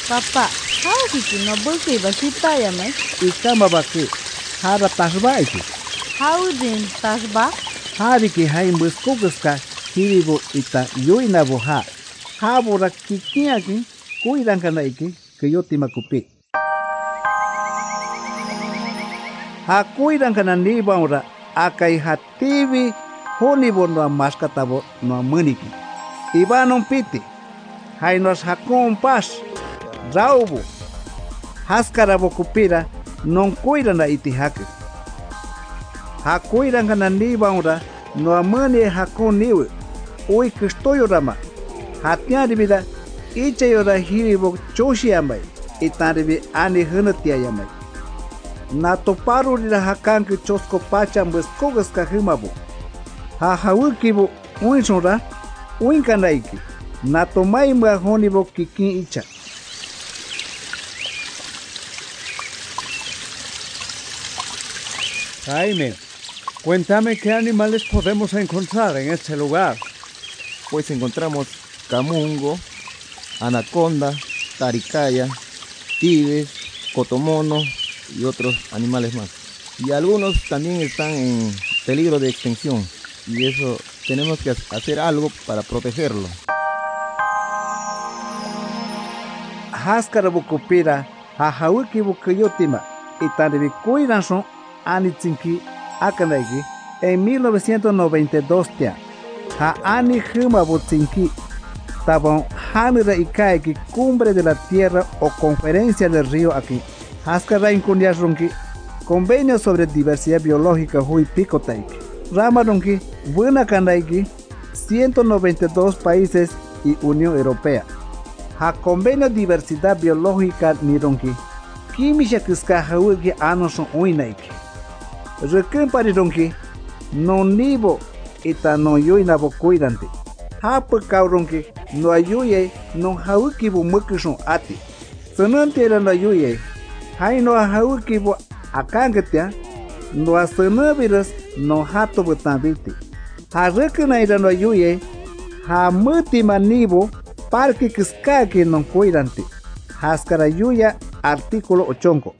Papá, hauki ki no bulki basita yame. Ikama baki. Hara tasba iki. Haudin tasba. Hari ki hain buskugaska hiribo ita yoinabo ha. Habora kikiaki kuirankana iki kiyotima kupi. Ha kuirankana nibaura akai hativi honibo no maskatabo no muniki. Ibanon piti. Hainos hakon pas. Raubo. Haskarabo kupira non kuirana itihake. Ha kuirankana nibaura no amani hakon niwe. Ui kistoyorama. Hatiari vida ichayora hiribo choshi amai. Itaribi ani hunatia yamai. Nato paru dira hakanki chosko pacham buskogaska himabo. Ha hawukibo uinshora uinkanaiki. Nato maimba honibo kikin icha. Jaime, cuéntame qué animales podemos encontrar en este lugar. Pues encontramos camungo, anaconda, taricaya, tigres, cotomono y otros animales más. Y algunos también están en peligro de extinción y eso tenemos que hacer algo para protegerlo. Haskarabu kupira ha hawukibu kuyotima itaribi kuiranson anitsinki akanaiki en 1992 tia. Ha ani humabu tsinki tabon hanira ikaiki cumbre de la tierra o conferencia del río aquí. Haskara inkundiasrunki convenio sobre diversidad biológica hui picotaiki. Ramarunki buena kanaiki 192 países y Unión Europea. Ha convenio diversidad biológica nirunki kimisha kiska hawuki anoson uinaiki. Rekimparirunki no nibo ita no yoinabo cuidante. Hapa kaurunki no ayuye no hawukibu mukishon ati. Sanantiera no ayuye. Hai no hawukibu akangetia no asanaviras no hato butambiti. Ha rekinaira no ayuye. Ha mutima nibo parque kiskaki no cuidante. Haskarayuya artículo 8.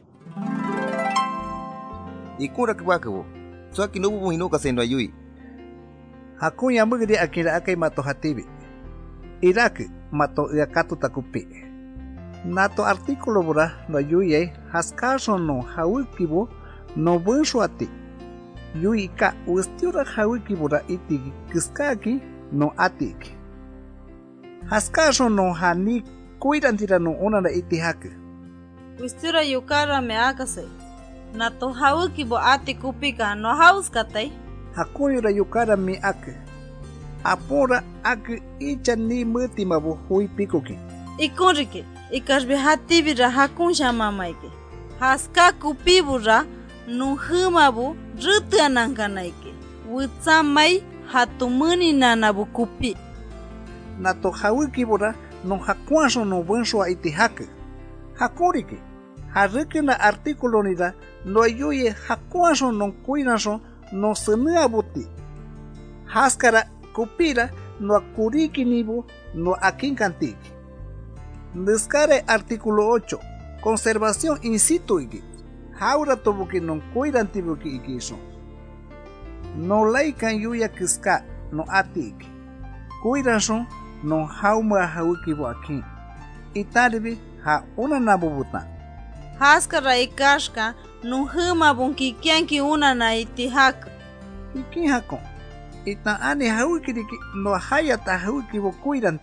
Ikura kwakabu. Soaki no bubu inoka sendo ayui. Hakunya mugri akira akai mato hatibi. Iraki mato iakato takupi. Nato artículo bura no yuye haskaso no hawukibo no bunsho ati. Yui ka ustiura hawukibura iti kiskaki no atiki. Haskaso no hani kuirantira no onana iti haki. Ustiura yukara me akase. Nato hawukibo ati kupika no hauskatai. Hakuyura yukara mi ake. Apora ake icha ni mutimabu hui pikoki. Ikunrike, ikashbe hatibira hakun shamamaike. Haska kupibura nuhumabu rutanankanaike. Wutsamai hatumuni nanabu kupi. Nato hawukibura no hakuanso no buenso iti hake. Hakurike. Harikina artículo nida no ayuye hakuanso no kuinaso no senuabuti. Haskara kupira no akuriki nibu no akinkantiki. Descare artículo 8. Conservación in situ iki. Haura tobuki no kuirantibuki ikiso. No laikan yuya kiska no atiki. Kuiranso no hauma haukibu aki. Itaribi ha una nabubuta. Haskara ikashka nuhuma bunki kianki una na itihak. Iki hako. Ita ani hawikiriki no hayata hawikibu kuiranti.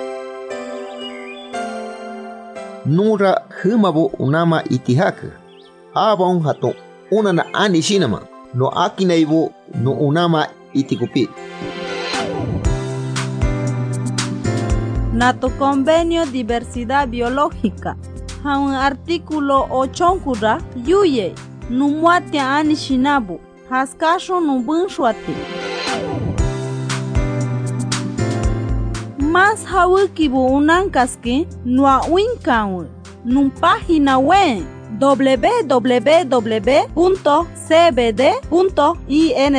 Nura humabu unama itihak. Abon hato unana ani shinama. No akinaibu no unama itikupi. Nato convenio diversidad biológica. Un artículo 8 kura yuye numuate ani shinabu haskasho nubunshuate. Mas hawikibu unankaski nua winkawe num página web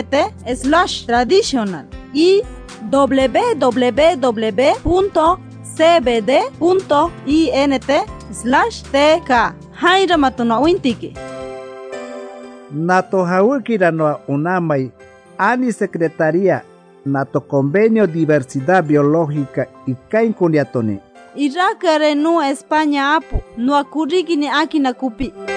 www.cbd.int/traditional y www.cbd cbd.int/tk. Haira matuna wintiki. Nato hawikira no unamay ani secretaría nato convenio diversidad biológica y kain kunyatoni. Irakare no España apu no akuriki ni aki na kupi.